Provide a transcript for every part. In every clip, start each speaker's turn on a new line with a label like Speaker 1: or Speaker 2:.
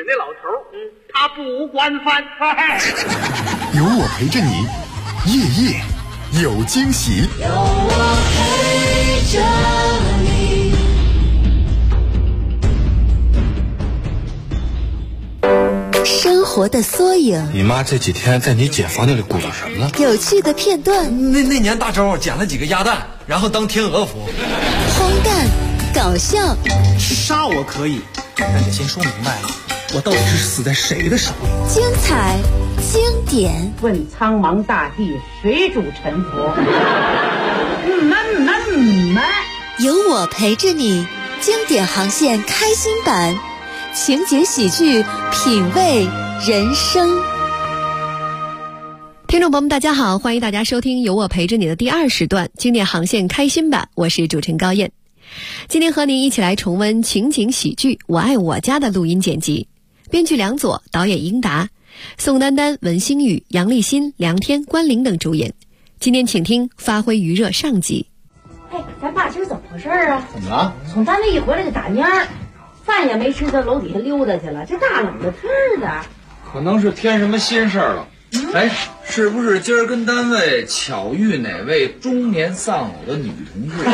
Speaker 1: 那老头，他不管饭。
Speaker 2: 有我陪着你，夜夜有惊喜。
Speaker 3: 有我陪着你。
Speaker 4: 生活的缩影。
Speaker 5: 你妈这几天在你姐房间里鼓捣什么了？
Speaker 4: 有趣的片段。
Speaker 6: 那年大周捡了几个鸭蛋，然后当天鹅服。
Speaker 4: 荒诞，搞笑。
Speaker 7: 杀我可以，但得先说明白了，我到底是死在谁的手里？
Speaker 4: 精彩，经典。
Speaker 8: 问苍茫大地，谁主沉浮？
Speaker 4: 有我陪着你，经典航线开心版，情节喜剧，品味人生。
Speaker 9: 听众朋友们大家好，欢迎大家收听有我陪着你的第2时段经典航线开心版，我是主持人高燕。今天和您一起来重温情景喜剧《我爱我家》的录音剪辑，编剧梁左，导演英达，宋丹丹、文星宇、杨立新、梁天、关凌等主演。今天请听发挥余热上集。
Speaker 8: 哎，咱爸今儿怎么回事啊？
Speaker 5: 怎么了？
Speaker 8: 从单位一回来就打蔫儿，饭也没吃，到楼底下溜达去了，这大冷的天儿的。
Speaker 10: 可能是添什么心事儿了。哎，是不是今儿跟单位巧遇哪位中年丧偶的女同志？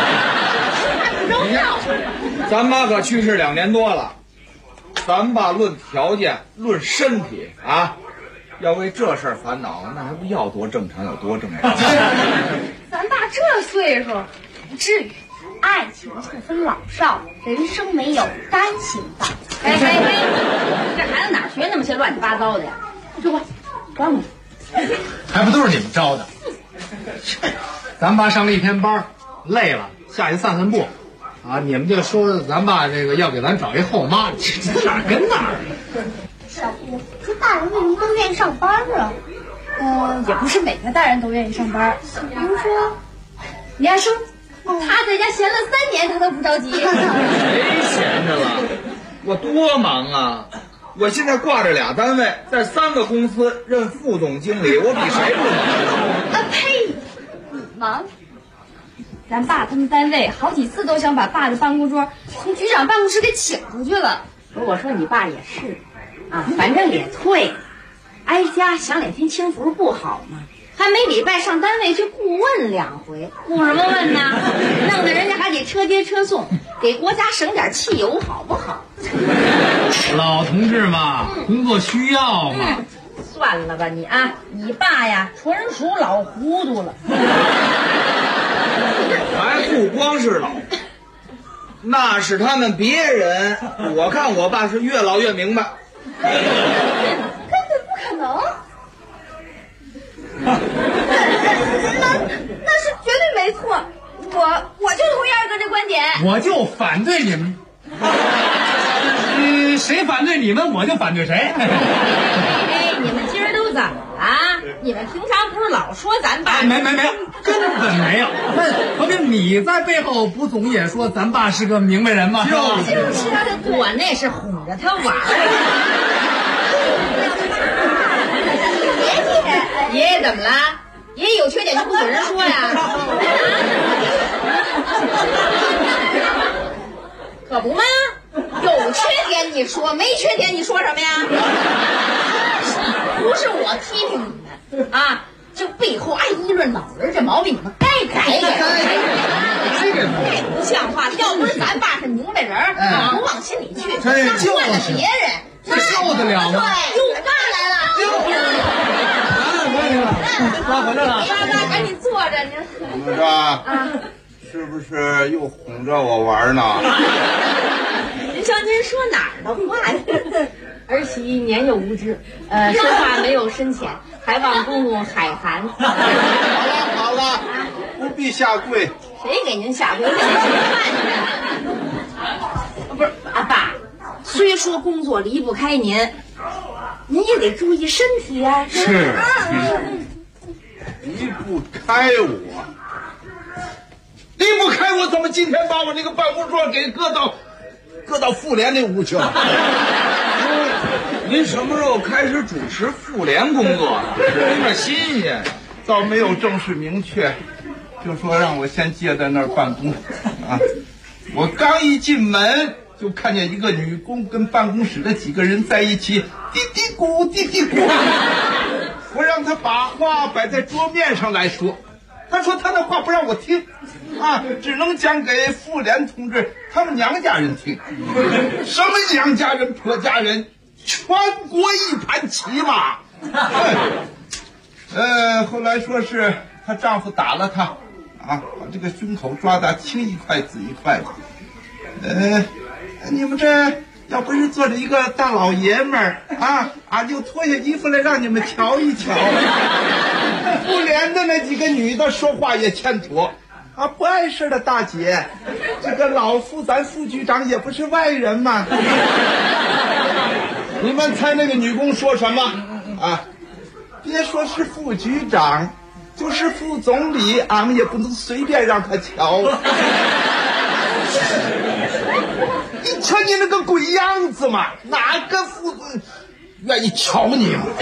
Speaker 10: 咱妈可去世2年多了，咱爸论条件论身体啊，要为这事儿烦恼，那还不要多正常有多正常。
Speaker 11: 咱爸这岁数不至于，爱情不分老少，人生没有单行道。
Speaker 8: 哎，这孩子哪学那么些乱七八糟的呀？说吧，管我。
Speaker 7: 还不都是你们招的？咱爸上了一天班，累了下去散散步，啊，你们就说咱爸这个要给咱找一后妈，这哪儿跟哪儿？
Speaker 11: 小姑，这大人为什么都愿意上班啊？也不是每个大人都愿意上班，比如说李安生，他在家闲了3年，他都不着急。
Speaker 10: 谁闲着了？我多忙啊！我现在挂着2单位，在3个公司任副总经理，我比谁不忙？
Speaker 11: 呸！你忙？咱爸他们单位好几次都想把爸的办公桌从局长办公室给请出去了。
Speaker 8: 我说你爸也是啊，反正也退了，挨家享2天清福不好吗？还没礼拜上单位去顾问2回，顾什么问呢？弄得人家还得车接车送，给国家省点汽油好不好？
Speaker 7: 老同志嘛，工作需要嘛。
Speaker 8: 算了吧你啊，你爸呀纯属老糊涂了。
Speaker 10: 还不光是老，那是他们别人。我看我爸是越老越明白。
Speaker 11: 根本不可能。那是绝对没错，我就同意2哥这观点。
Speaker 7: 我就反对你们。谁反对你们，我就反对谁。
Speaker 8: 哎，你们今儿都怎么了？你们平常不是老说咱爸？
Speaker 7: 没有，根本没有。何冰，你在背后不总也说咱爸是个明白人吗？
Speaker 8: 就是啊，我那是哄着他玩儿。爷爷怎么了？爷爷有缺点就不准人说呀？可不吗？有缺点你说，没缺点你说什么呀？不是我批评你们啊，这背后爱议论老人这毛病，你们该改。太不像话了！要不是咱爸是明白人，不往心里去，那换了别人，
Speaker 7: 这受得了吗？
Speaker 8: 又爸来了。
Speaker 7: 爸回来了，
Speaker 8: 爸赶紧坐着，您
Speaker 10: 怎么着？是不是又哄着我玩呢？
Speaker 8: 您瞧您说哪儿的话呀？儿媳年幼无知，说话没有深浅，还望公公海涵。
Speaker 10: 好了，不必下跪。
Speaker 8: 谁给您下跪？给您吃饭去。不是啊，爸，虽说工作离不开您，您也得注意身体啊。
Speaker 10: 是。离不开我，离不开我，怎么今天把我那个办公桌给搁到妇联那屋去了？您什么时候开始主持妇联工作？听着新鲜，倒没有正式明确，就说让我先接在那儿办公啊。我刚一进门就看见一个女工跟办公室的几个人在一起嘀嘀咕嘀嘀咕。我让他把话摆在桌面上来说，他说他的话不让我听，只能讲给妇联同志他们娘家人听。什么娘家人婆家人，全国一盘棋嘛。后来说是她丈夫打了她，把这个胸口抓得青一块紫一块的。你们这要不是坐着一个大老爷们儿就脱下衣服来让你们瞧一瞧。妇联的那几个女的说话也欠妥，不碍事的大姐，这个老妇咱副局长也不是外人嘛。你们猜那个女工说什么？别说是副局长，就是副总理，俺们也不能随便让他瞧。你瞧你那个鬼样子嘛，哪个副总愿意瞧你嘛？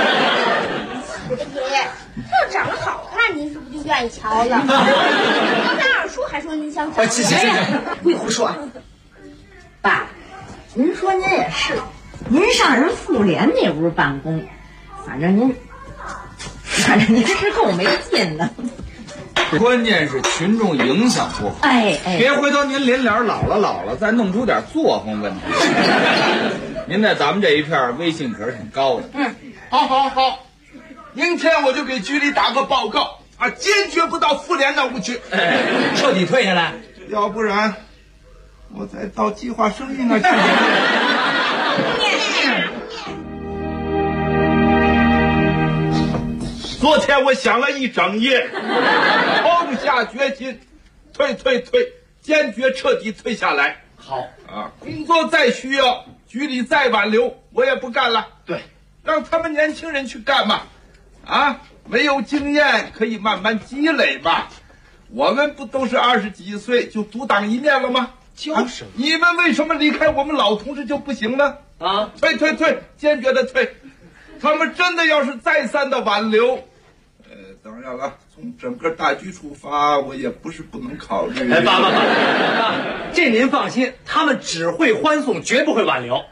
Speaker 11: 姐，要长得好看，您是不是就愿意瞧了？刚才二叔还说您想找。
Speaker 6: 行，不许胡说。
Speaker 8: 爸，您说您也是，您上人妇联那屋办公，反正您是够没劲的。
Speaker 10: 关键是群众影响不好，别回头您临了老了，再弄出点作风问题。您在咱们这一片威信可是挺高的。好，明天我就给局里打个报告坚决不到妇联那屋去，
Speaker 6: 彻底退下来，
Speaker 10: 要不然我再到计划生育那去。昨天我想了一整夜，痛下决心，退，坚决彻底退下来。
Speaker 6: 好
Speaker 10: 工作再需要，局里再挽留，我也不干了。
Speaker 6: 对，
Speaker 10: 让他们年轻人去干嘛？没有经验可以慢慢积累吧。我们不都是20几岁就独当一面了吗？
Speaker 6: 就是，
Speaker 10: 你们为什么离开我们老同志就不行呢？退，坚决的退。他们真的要是再三的挽留，当然了，从整个大局出发，我也不是不能考虑。
Speaker 6: 爸，这您放心，他们只会欢送，绝不会挽留。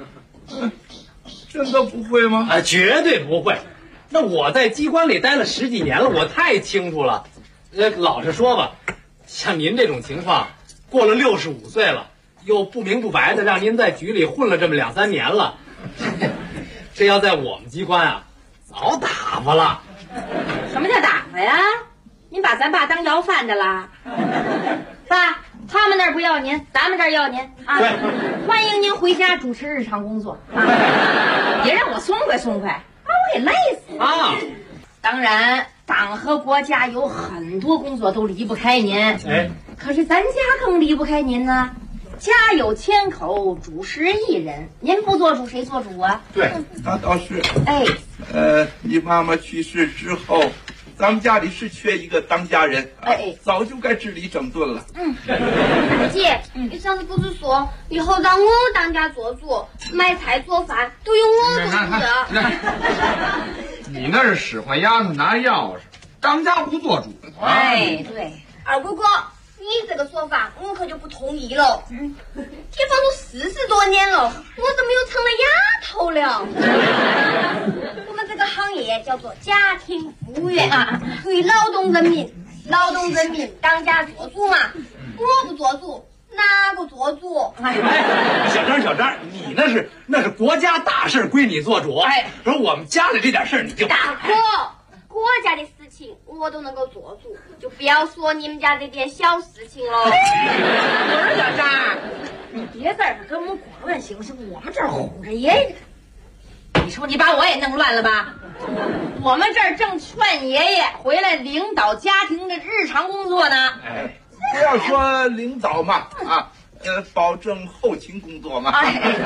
Speaker 10: 真的不会吗？
Speaker 6: 绝对不会。那我在机关里待了10几年了，我太清楚了。老实说吧，像您这种情况，过了65岁了，又不明不白的让您在局里混了这么2、3年了，这要在我们机关早打发了。
Speaker 8: 什么叫打发呀？您把咱爸当要饭的啦？爸，他们那儿不要您，咱们这儿要您
Speaker 6: 对，
Speaker 8: 欢迎您回家主持日常工作别让我松快，把我给累死当然，党和国家有很多工作都离不开您，可是咱家更离不开您呢。家有千口，主食一人，您不做主谁做主啊？
Speaker 10: 对，那倒是。你妈妈去世之后，咱们家里是缺一个当家人，早就该治理整顿了。
Speaker 11: 姐，你上次不是说以后让我当家做主，买菜做饭都由我做主的？
Speaker 7: 你那是使唤丫头拿钥匙，当家不做主。
Speaker 8: 对，
Speaker 11: 二哥哥，你这个说法我可就不同意了。铁房都40多年了，我怎么又成了丫头了？我们这个行业叫做家庭服务员为劳动人民当家做主嘛。我不做主，哪个做主？
Speaker 6: 小张，你那是国家大事归你做主，而我们家里这点事儿你就
Speaker 11: 大哥，国家的事情我都能够做主，就不要说你们家这点小事情了。
Speaker 8: 不是小张，你别在这跟我们管乱行不行？我们这儿哄着爷爷，你说你把我也弄乱了吧？我们这儿正劝爷爷回来领导家庭的日常工作呢。
Speaker 10: 不要说领导嘛，保证后勤工作嘛。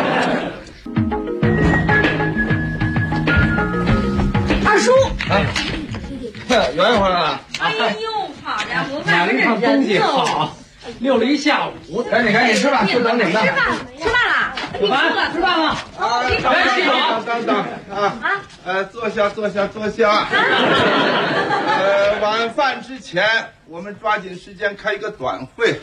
Speaker 8: 二叔，
Speaker 10: 圆圆回来了。
Speaker 8: 哎呦，好家伙，
Speaker 6: 买了一套东西好，溜了一下午。
Speaker 10: 赶紧吃饭，就等你们。
Speaker 8: 吃饭了，吃饭了。
Speaker 10: 等，坐下。 晚饭之前我们抓紧时间开一个短会。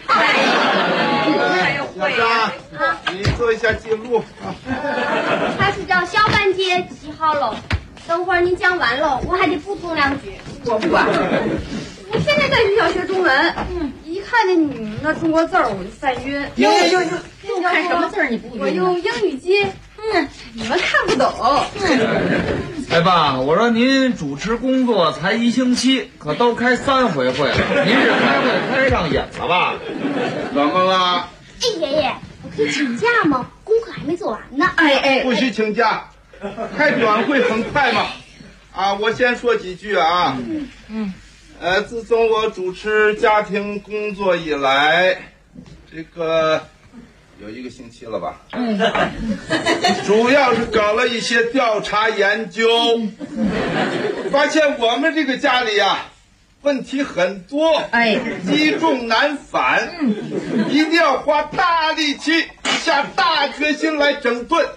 Speaker 10: 小张，你做一下记录啊。
Speaker 11: 他是叫小半截记好了，等会儿你讲完了，我还得补充2句。
Speaker 8: 我不管。
Speaker 11: 我现在在学校学中文，一看见那中国字儿我就犯晕。
Speaker 8: 又看什么字儿你不晕？
Speaker 11: 我用英语记，你们看不懂。
Speaker 12: 哎爸，我说您主持工作才1星期，可都开3回会了，您是开会开上瘾了吧？
Speaker 10: 怎么了？
Speaker 11: 哎，爷爷，我可以请假吗？功课还没做完呢。
Speaker 10: 不许请假，开短会很快嘛。我先说几句啊。自从我主持家庭工作以来，这个有1个星期了吧？主要是搞了一些调查研究，发现我们这个家里问题很多，积重难返，一定要花大力气，下大决心来整顿。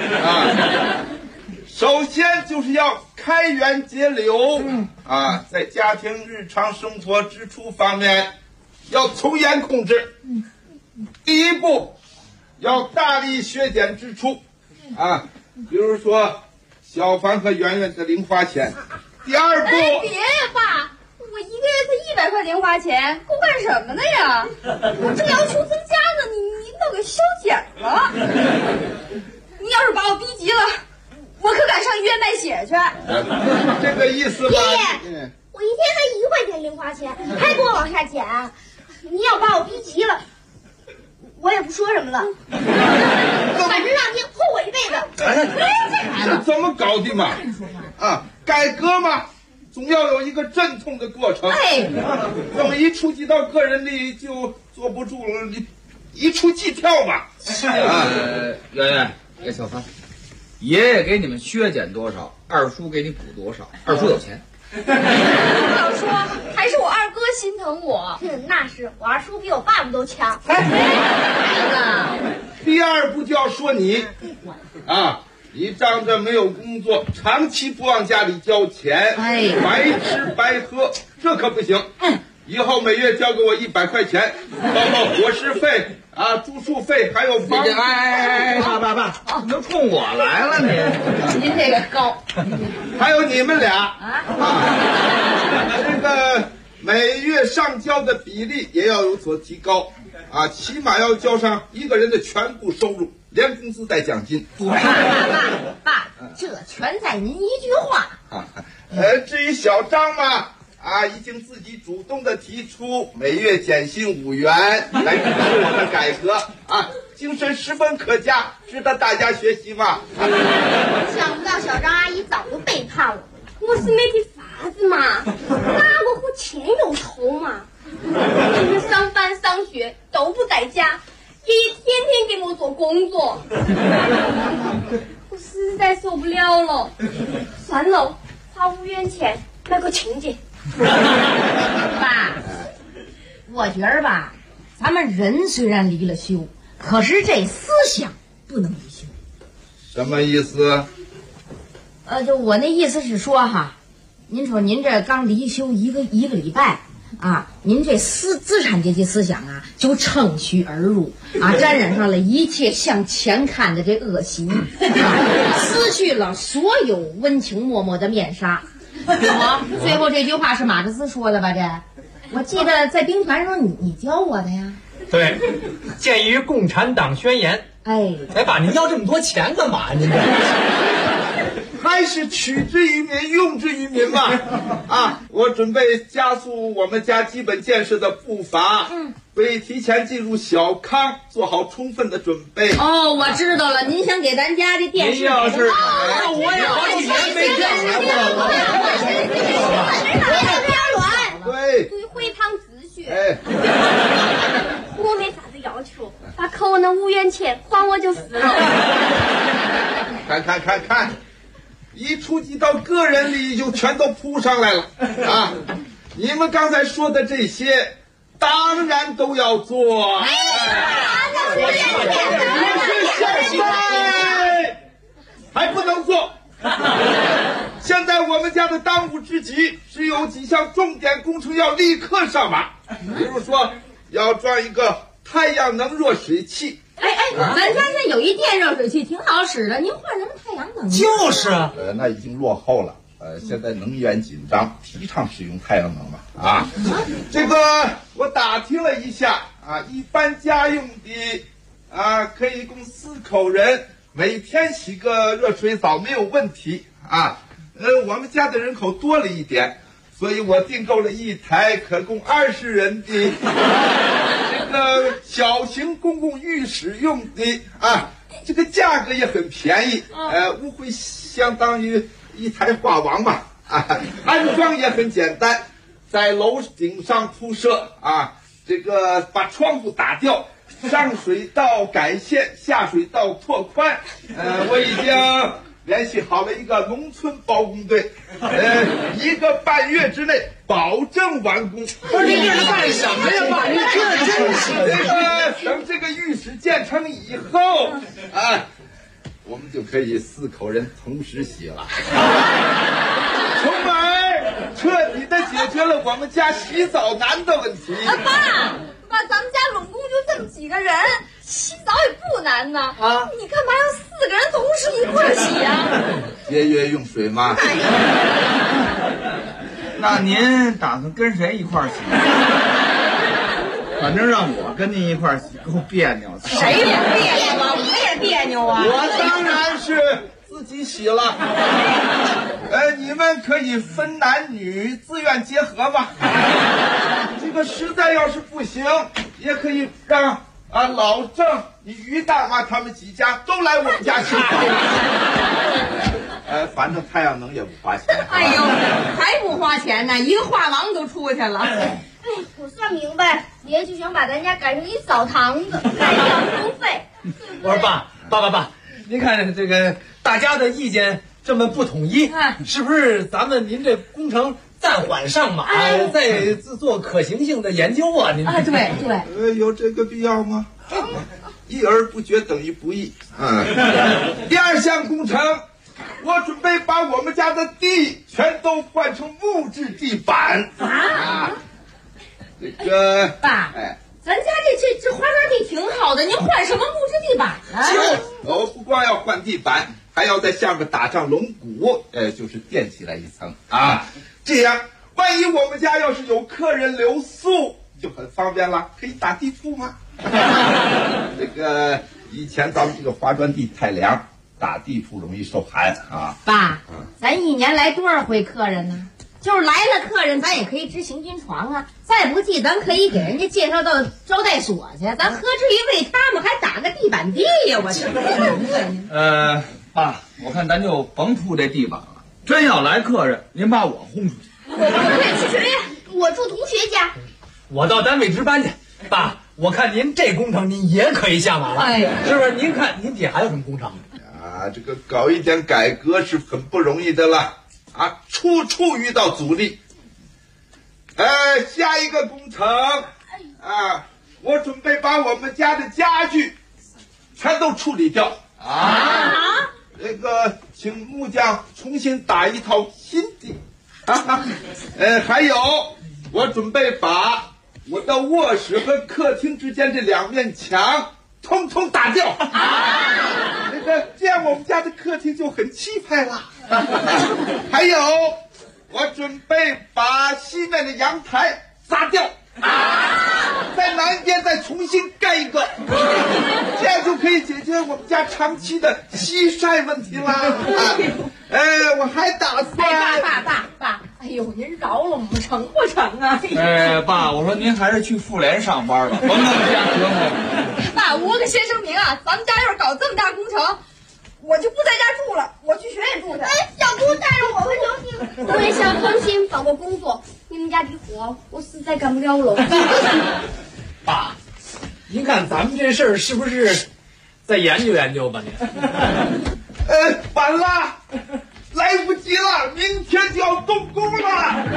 Speaker 10: 首先就是要开源节流，在家庭日常生活支出方面要从严控制。第一步，要大力削减支出，比如说小凡和圆圆的零花钱。第二步，
Speaker 11: 别呀，爸，我1个月才100块零花钱，够干什么的呀？我正要求增加呢，你都给削减了。你要是把我逼急了，我可敢上医院卖血去。
Speaker 10: 这个意思吧？
Speaker 11: 爷爷，我一天才1块钱零花钱，还给我往下减。你要把我逼急了，我也不说什么了，反正让你后悔一辈子。
Speaker 10: 这怎么搞的嘛？改革嘛，总要有一个阵痛的过程。这么一触及到个人利益就坐不住了，你一触即跳吧。
Speaker 12: 圆圆，小凡，爷爷给你们削减多少，二叔给你补多少，二叔有钱。
Speaker 11: 要说还是我二哥心疼我。那是，我二叔比我爸爸都强。
Speaker 10: 第二步就要说你你仗着没有工作，长期不往家里交钱，白吃白喝，这可不行。以后每月交给我100块钱，包括伙食费住宿费，还有房。
Speaker 12: 爸，你都冲我来了
Speaker 8: 您这个高。
Speaker 10: 还有你们俩这个每月上交的比例也要有所提高起码要交上1个人的全部收入，连工资带奖金。
Speaker 8: 爸，这全在您一句话。
Speaker 10: 至于小张嘛，已经自己主动的提出每月减薪5元来支持我们改革精神十分可嘉，值得大家学习嘛。
Speaker 11: 想不到小张阿姨早就背叛我，我是没得法子嘛，那我和钱有仇嘛。就是上班上学都不在家，爷爷天天给我做工作，我实在受不了了。算了，花5元钱买个亲戚。
Speaker 8: 爸，我觉得吧，咱们人虽然离了休，可是这思想不能离休。
Speaker 10: 什么意思？
Speaker 8: 就我那意思是说您说您这刚离休一个礼拜您这资产阶级思想就趁虚而入沾染上了一切向前看的这恶习撕去了所有温情脉脉的面纱。最后这句话是马克思说的吧？我记得在兵团上你教我的呀。
Speaker 6: 对，鉴于共产党宣言。爸，您要这么多钱干嘛？您这
Speaker 10: 还是取之于民，用之于民嘛。我准备加速我们家基本建设的步伐，为提前进入小康做好充分的准备。
Speaker 8: 我知道了，您想给咱家这电视。
Speaker 10: 您要是
Speaker 6: 我也好几年没见
Speaker 11: 了。对，注意会堂秩序。我没啥子要求，把扣我那5元钱还我就是了。
Speaker 10: 看，一触及到个人利益就全都扑上来了你们刚才说的这些当然都要做。还不能做。现在我们家的的当务之急是有几项重点工程要立刻上马，比如说要装一个太阳能热水器。
Speaker 8: 咱家现在有一电热水器挺好使的，您换什么太阳能？
Speaker 6: 就是啊，
Speaker 10: 那已经落后了。现在能源紧张，提倡使用太阳能嘛。啊，这个我打听了一下啊，一般家用的啊，可以供4口人每天洗个热水澡没有问题啊。我们家的人口多了一点，所以我订购了一台可供20人的这个小型公共浴室用的啊，这个价格也很便宜，误会相当于一台画王嘛。啊，安装也很简单，在楼顶上铺设啊，这个把窗户打掉，上水道改线，下水道拓宽。我已经联系好了一个农村包工队，1个半月之内保证完工。
Speaker 6: 不是，你这是干什么呀，爸？你这真是
Speaker 10: 等这个浴室建成以后啊，我们就可以4口人同时洗了，从而彻底的解决了我们家洗澡难的问题。
Speaker 11: 爸，咱们家拢共就这么几个人，洗澡也不难呢。啊，你干嘛要4个人同时一块洗啊？
Speaker 10: 节约用水嘛。
Speaker 12: 那您打算跟谁一块儿洗？反正让我跟您一块儿洗够别扭。
Speaker 8: 谁也别扭啊，我也别扭啊。
Speaker 10: 我当然是自己洗了。你们可以分男女自愿结合嘛。这个实在要是不行，也可以让老郑、于大妈他们几家都来我们家洗澡。反正太阳能也不花钱。
Speaker 8: 哎呦，还不花钱呢，一个画廊都出去了。
Speaker 11: 我算明白，爷就想把咱家改成一澡堂子，再要收费。
Speaker 6: 我说爸，您看这个大家的意见这么不统一，是不是咱们您这工程暂缓上马，再做可行性的研究啊？您
Speaker 8: 对，
Speaker 10: 有这个必要吗？议而不决等于不议。第2项工程，我准备把我们家的地全都换成木质地板。这个
Speaker 8: 爸，咱家这花园地挺好的，您换什么木质地板呢？
Speaker 10: 我不光要换地板，还要在下面打上龙骨，就是垫起来一层啊。这样，万一我们家要是有客人留宿，就很方便了，可以打地铺嘛。这个以前咱们这个花砖地太凉，打地铺容易受寒啊。
Speaker 8: 爸，咱1年来多少回客人呢？就是来了客人，咱也可以支行军床啊。再不济，咱可以给人家介绍到招待所去，咱何至于为他们还打个地板地呀？我这
Speaker 12: 爸，我看咱就甭铺这地板了。真要来客人，您把我轰出去。
Speaker 11: 我去学院，我住同学家。
Speaker 6: 我到单位值班去。爸，我看您这工程您也可以下马了，是不是？您看您底下还有什么工程？
Speaker 10: 这个搞一点改革是很不容易的了。处处遇到阻力。下一个工程我准备把我们家的家具全都处理掉这个请木匠重新打一套新地还有我准备把我的卧室和客厅之间这2面墙通通打掉这样我们家的客厅就很气派了还有我准备把西面的阳台砸掉在南边再重新盖一个这样就可以解决我们家长期的西晒问题啦我还打算
Speaker 8: 爸，哎呦，您饶了我们成不成啊？
Speaker 12: 爸，我说您还是去妇联上班吧，甭弄家庭了。
Speaker 11: 爸，我可先声明啊，咱们家要是搞这么大工程，我就不在家住了，我去学院住去。小姑带着我们就行。我也想重新找个工作，你们家的活我实在干不了了。
Speaker 6: 爸，您看咱们这事儿是不是再研究研究吧？您
Speaker 10: 晚了，来不及了，明天就要动工了。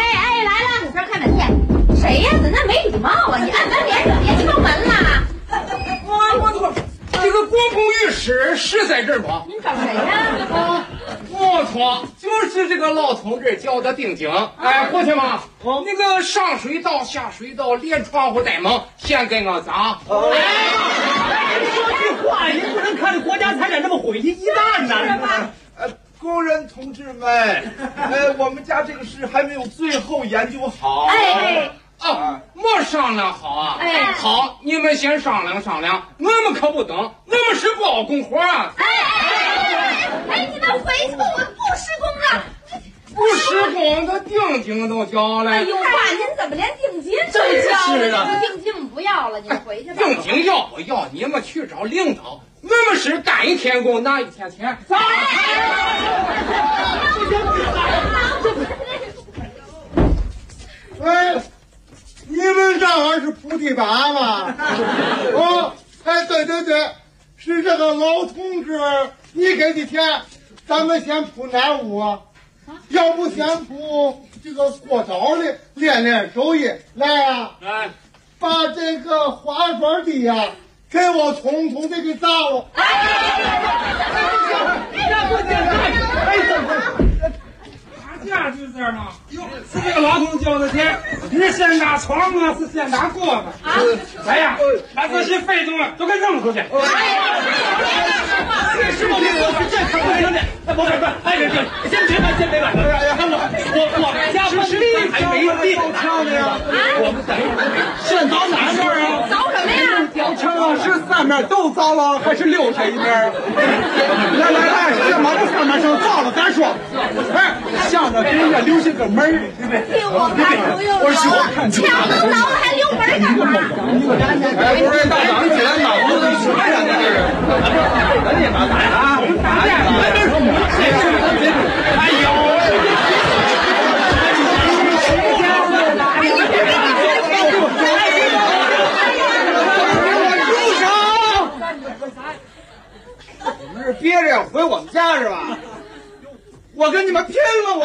Speaker 8: 谁呀？怎么没礼貌啊？你按门铃，别敲门啦！
Speaker 6: 在这儿吗？
Speaker 8: 您找谁呀？
Speaker 6: 不错，就是这个老同志叫的丁景。哎，过去吗？那个上水道下水道连窗户带门，先跟我讲。
Speaker 1: 说句话，您不能看着国家财产这么毁于一旦呢。
Speaker 10: 工人同志们，我们家这个事还没有最后研究好。
Speaker 6: 没商量好啊！好，你们先商量商量，我们可不等，我们是包工活啊！
Speaker 11: 你们回去吧，我不施工了。
Speaker 6: 不施工的定金都交了。
Speaker 8: 哎呦，爸，您怎么连定金都交了？定金不要了，您回去吧。
Speaker 6: 定金要不要？你们去找领导。我们是干一天工拿一天钱。走。
Speaker 13: 你们这还是铺地板吗？对，是这个老同志，你给的钱，咱们先铺哪屋啊？要不先铺这个过道的，练手艺。来啊，把这个花砖地呀，给我统统的给砸了。
Speaker 1: 架就这吗？是这个老同交的钱，你是先打床吗？是先打锅吗？哎呀，把这些废东西都给扔出去！是不是？这可不行的！不，先别管！我们家不是地还没地敲的呀！我们先凿哪面啊？
Speaker 8: 凿什么呀？
Speaker 1: 雕墙啊，是3面都凿了，还是留下一面？来，先把这上面先凿了再说。向着给人家留下个门，对不对？我说看墙都凿了，还留门干嘛？
Speaker 12: 不是大早上起来脑子都什么呀？这是，赶紧把打啊！打呀！哎呦！
Speaker 1: 你们是憋着要回我们家是吧？我跟你们拼了！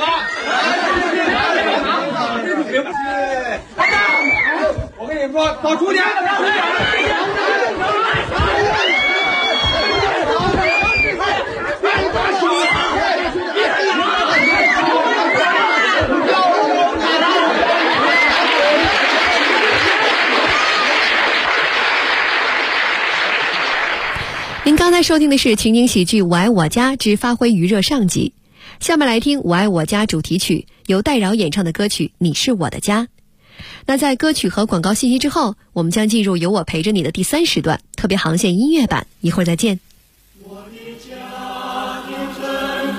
Speaker 1: 我跟你说，到猪年。
Speaker 9: 您刚才收听的是情景喜剧《我爱我家之发挥余热》上集。下面来听《我爱我家》主题曲，由戴娆演唱的歌曲《你是我的家》。那在歌曲和广告信息之后，我们将进入有我陪着你的第3时段特别航线音乐版，一会儿再见。
Speaker 3: 我的家庭真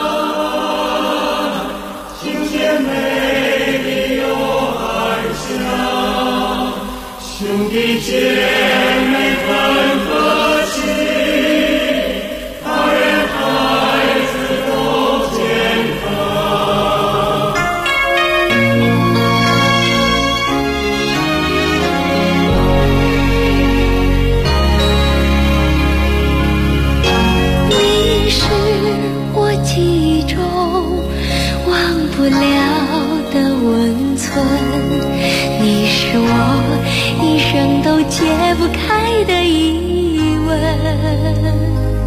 Speaker 3: 和，清洁美丽又安详，兄弟姐妹很和气，大人孩子都健康。
Speaker 14: 你是我记忆中忘不了的温存，你是我一生都解不开的疑问，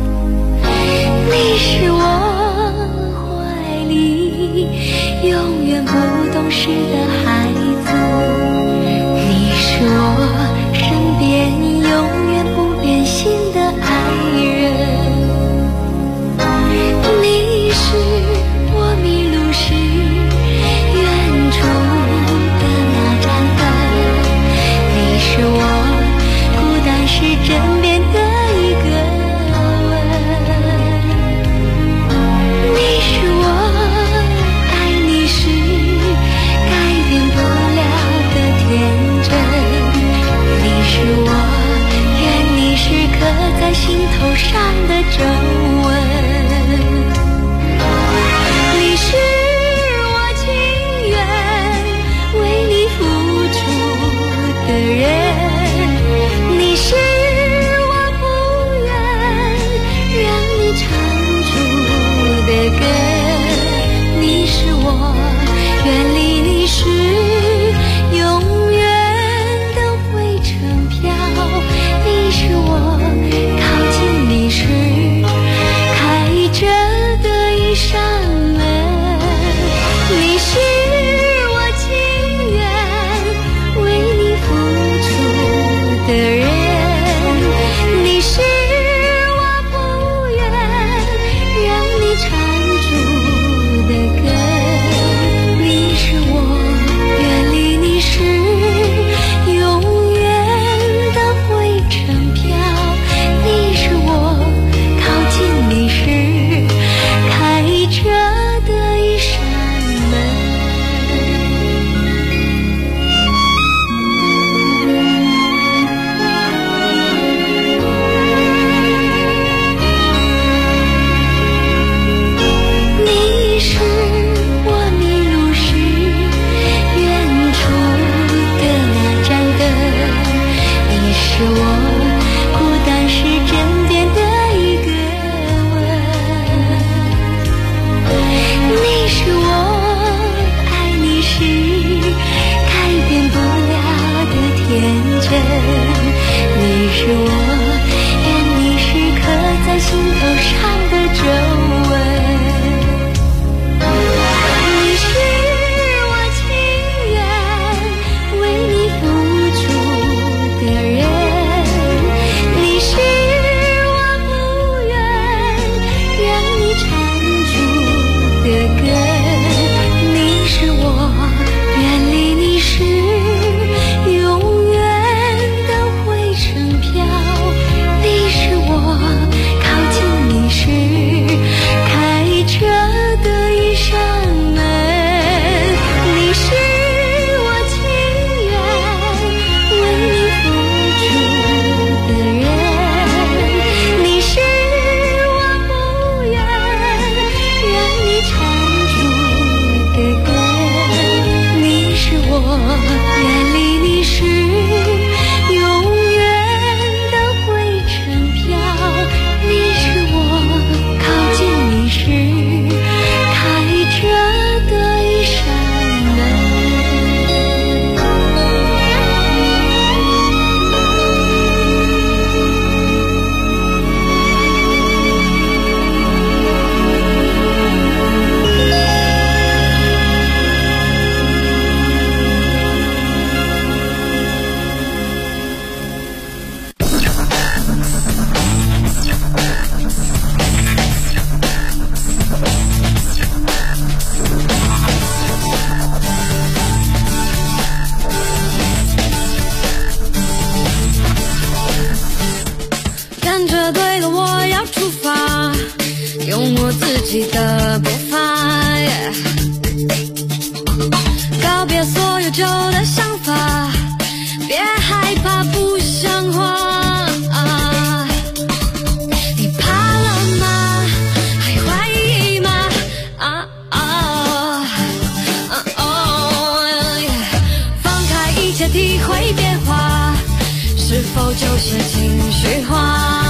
Speaker 14: 你是我怀里永远不懂事的孩子，你是我身边永远不变心的爱人，你是我迷路时远处的那盏灯，你是我孤单时枕边的一个吻，你是我爱你时改变悠久的想法，别害怕不像话。你怕了吗？还怀疑吗？放开一切，体会变化，是否就是情绪化？